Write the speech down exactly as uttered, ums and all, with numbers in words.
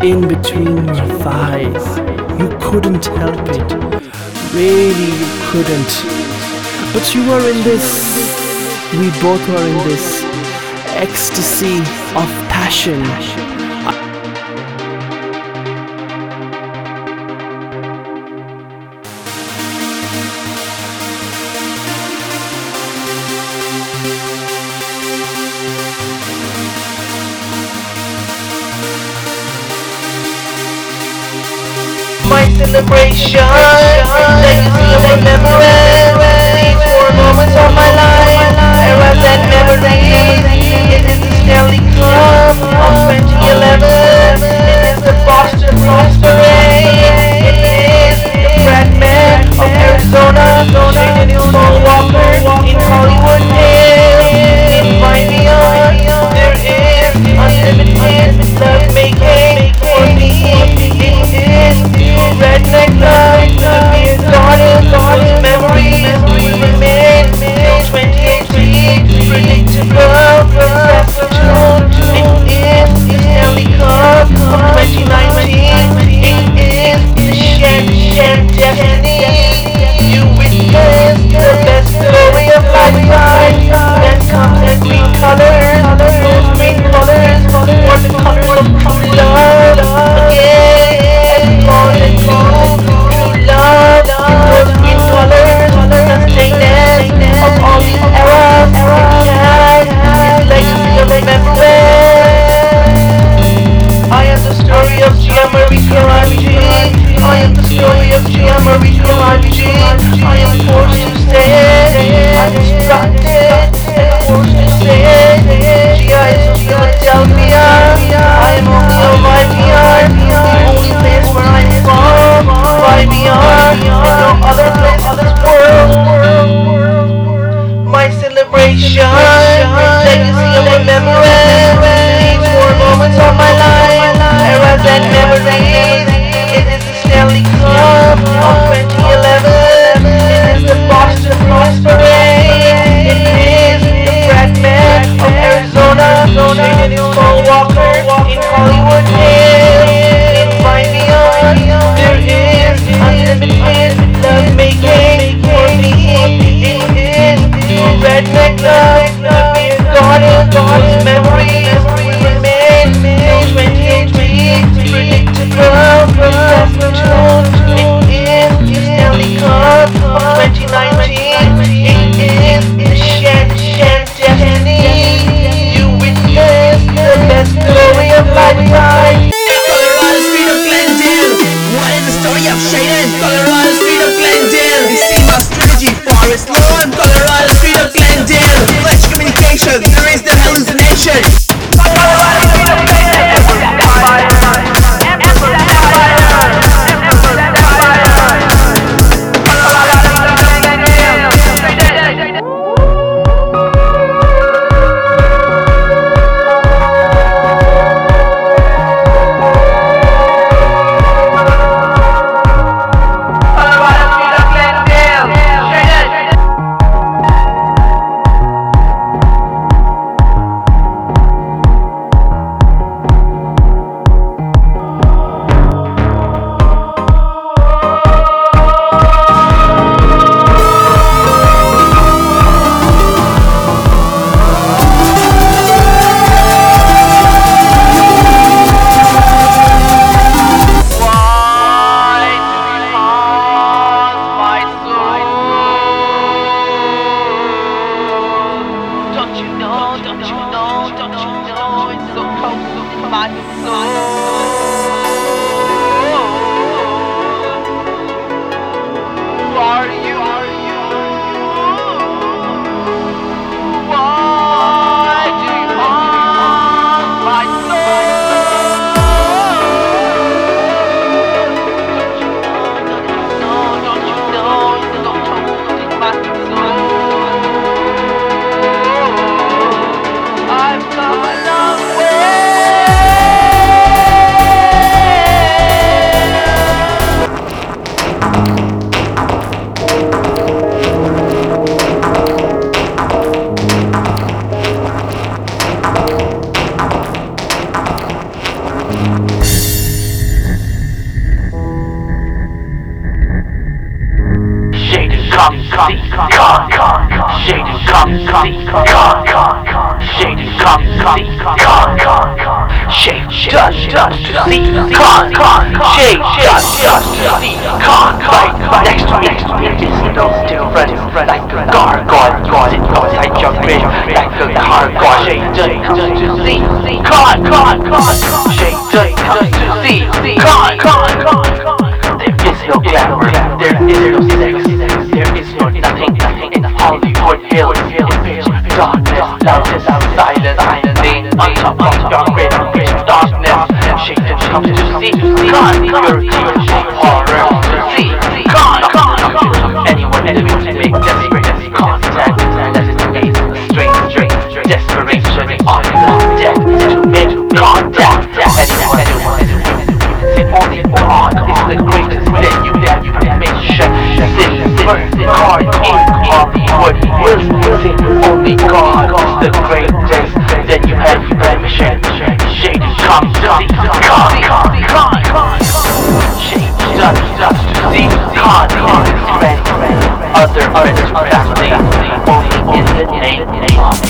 in between your thighs. You couldn't help it. Really, you couldn't. But you were in this, we both were in this ecstasy of passion. My celebration, legacy of remembrance. These four moments of my life, eras and memories. It is the Stanley Cup of twenty eleven. It is the Boston Masquerade. It is the fragment of Arizona, shaded in Paul Walker in Hollywood Hills. In Vineyard, there is unlimited love making for me. It is redneck love, the beer garden, those memories will remain till twenty eighteen. Predictable, satisfaction. It is the Stanley Cup of twenty nineteen. It is the Shan Shan destiny. You witnessed the best story of lifetime. Then comes the green colors, those green colors were the colors of true love. Again, gone and gone, true love. Those green colors, sustained of all these eras. It is legacy of remembrance. I am the story of Gianmarie Karaji. I am the story of Gianmarie Karaji. I am forced to say, I'm distracted and forced to say, G I is of Philadelphia. I am only of I V R, the only place where I'm from. I V R, and no other place in this world. My celebration, legacy of remembrance. These four moments of my life, eras and memories. It is the Stanley Cup of twenty eleven. It is the Boston Masquerade. It is the fragment of Arizona, shaded in Paul Walker in Hollywood Hills. In Vineyard, there is unlimited love making for me. It is the redneck love, the beer garden, those memories will remain till twenty eighteen. Predictable, satisfaction. It is the Stanley Cup of twenty nineteen. It is the Shan Shan destiny. You witnessed the best glory of lifetime. Colorado Street of Glendale. What is the story of Shaden? Colorado Street of Glendale. You see my strategy, Forest Lawn. Colorado Street of Glendale. Flash communication, there is the hallucination. Colorado Street of Glendale. see, con, con, shady come see, con, con, shady come see, con, con, shade just just to see, con, con, shade just just to see, con, right next to me, is no different, like a gargoyle, sitting outside your bridge, like a hardcore, shade just comes to see, con, con, con, shade just comes to see, con, con, con, there is no glamour, there is no sex, there is no nothing, nothing in Hollywood Hills, it's darkness, loudness, silence, laying on top of your great pitch darkness, shade just comes to see, con, pure shade horror to see, con, con, anyone else will make desperate contact, that is made strange, strange, desperation on death to make contact, anyone, anyone, the only God is the greatest information, silver card in Hollywood Hills, the only God is the greatest, then you have permission, shade comes to see, con, con, con, con, shade just, just to see, con, con, friend, other friends, family, only in the name of